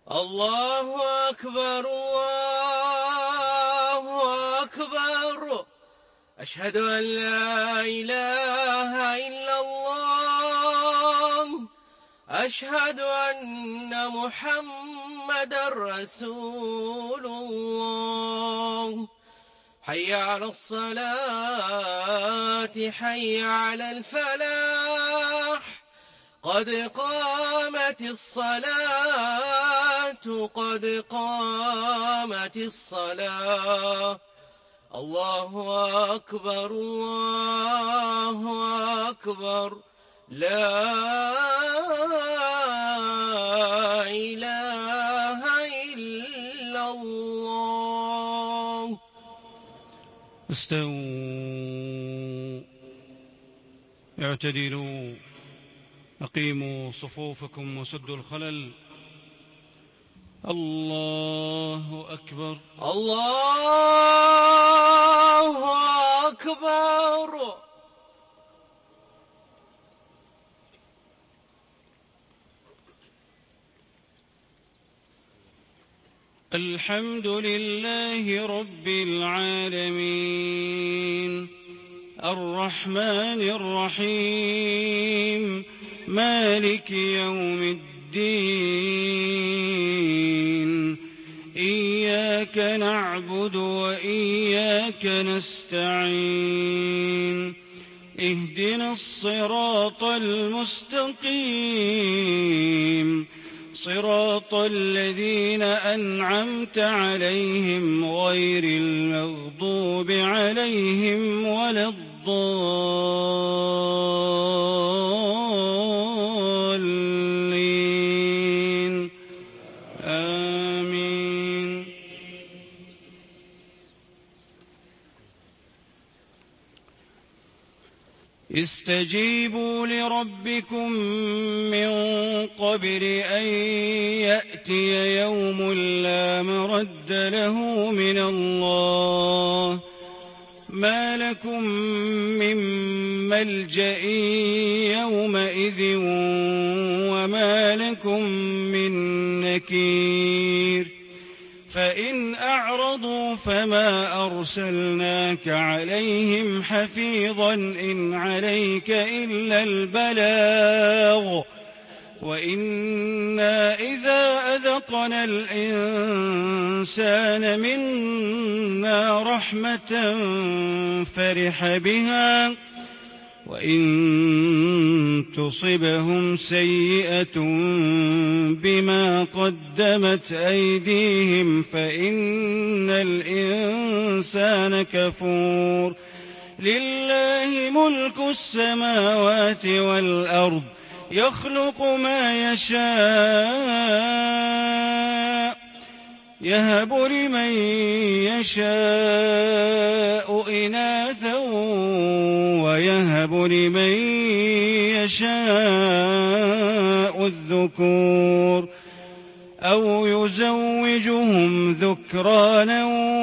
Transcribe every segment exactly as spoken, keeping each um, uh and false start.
الله أكبر الله أكبر. أشهد أن لا إله إلا الله. أشهد أن محمدًا رسول الله. حي على الصلاة حي على الفلاح. قد قامت الصلاة قد قامت الصلاة. الله أكبر الله أكبر. لا إله إلا الله. استووا اعتدلوا أقيموا صفوفكم وسدوا الخلل. الله أكبر الله أكبر. الحمد لله رب العالمين الرحمن الرحيم مالك يوم الدين. إياك نعبد وإياك نستعين. اهدنا الصراط المستقيم صراط الذين أنعمت عليهم غير المغضوب عليهم ولا الضالين. آمين. استجيبوا لربكم من قبل أن يأتي يوم لا مرد له من الله. ما لكم من ملجأ يومئذ وما لكم من نكير. فإن أعرضوا فما أرسلناك عليهم حفيظا إن عليك إلا البلاغ. وإنا إذا أذقنا الإنسان منا رحمة فرح بها وإن تصبهم سيئة بما قدمت أيديهم فإن الإنسان كفور. لله ملك السماوات والأرض يخلق ما يشاء يهب لمن يشاء إناثا ويهب لمن يشاء الذكور أو يزوجهم ذكرانا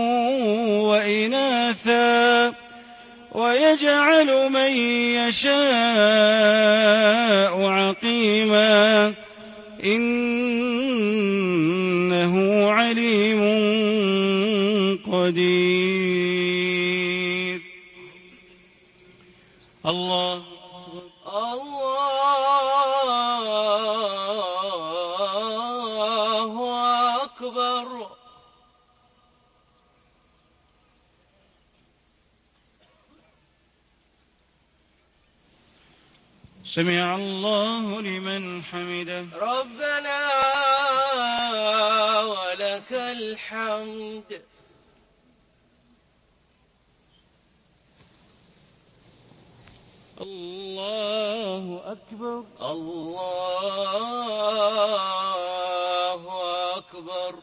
وإناثا ويجعل من يشاء عقيما إنه عليم قدير. الله الله أكبر. سمع الله لمن حمده. ربنا ولك الحمد. الله أكبر الله أكبر.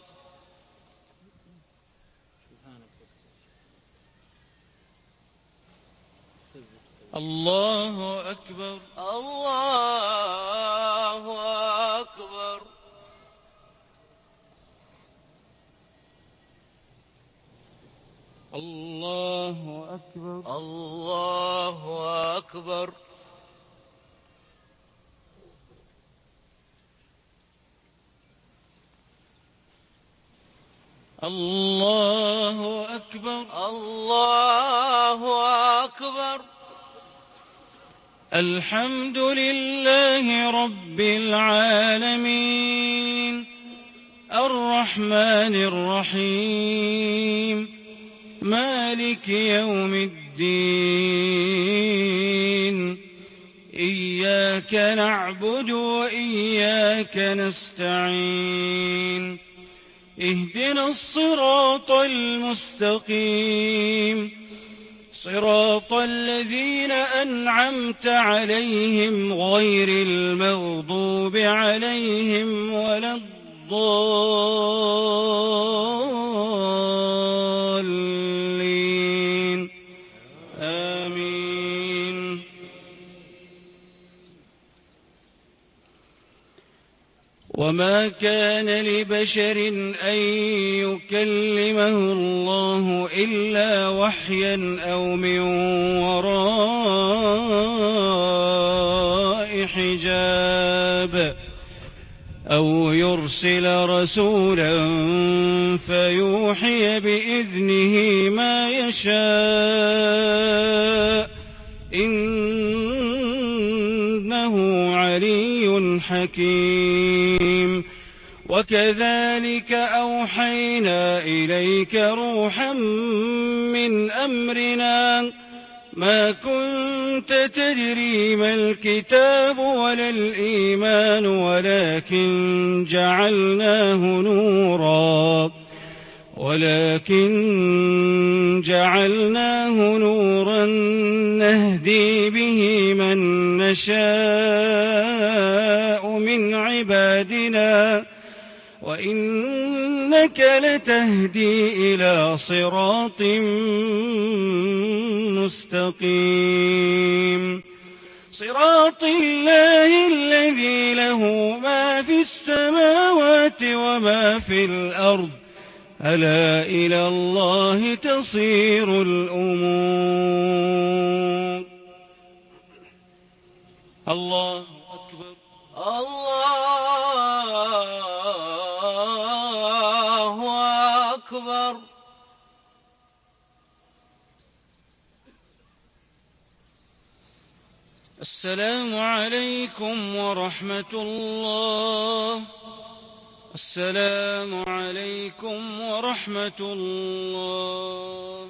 الله أكبر الله أكبر. الله أكبر الله أكبر. الله أكبر. الله أكبر. الحمد لله رب العالمين الرحمن الرحيم مالك يوم الدين إياك نعبد وإياك نستعين اهدنا الصراط المستقيم صراط الذين أنعمت عليهم غير المغضوب عليهم ولا الضالين آمين. وما كان لبشر أن يكلمه الله إلا وحيا أو من وراء حجاب أو يرسل رسولا فيوحي بإذنه ما يشاء إنه علي حكيم. وكذلك أوحينا إليك روحا من أمرنا ما كنت تدري ما الكتاب ولا الإيمان ولكن جعلناه نورا ولكن جعلناه نورا نهدي به من نشاء من عبادنا وإنك لتهدي إلى صراط مستقيم صراط الله الذي له ما في السماوات وما في الأرض ألا إلى الله تصير الأمور. الله أكبر. الله أكبر. السلام عليكم ورحمة الله. السلام عليكم ورحمة الله.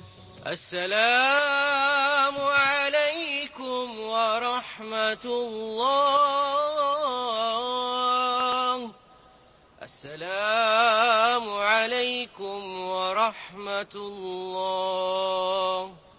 السلام عليكم ورحمة الله. السلام عليكم ورحمة الله.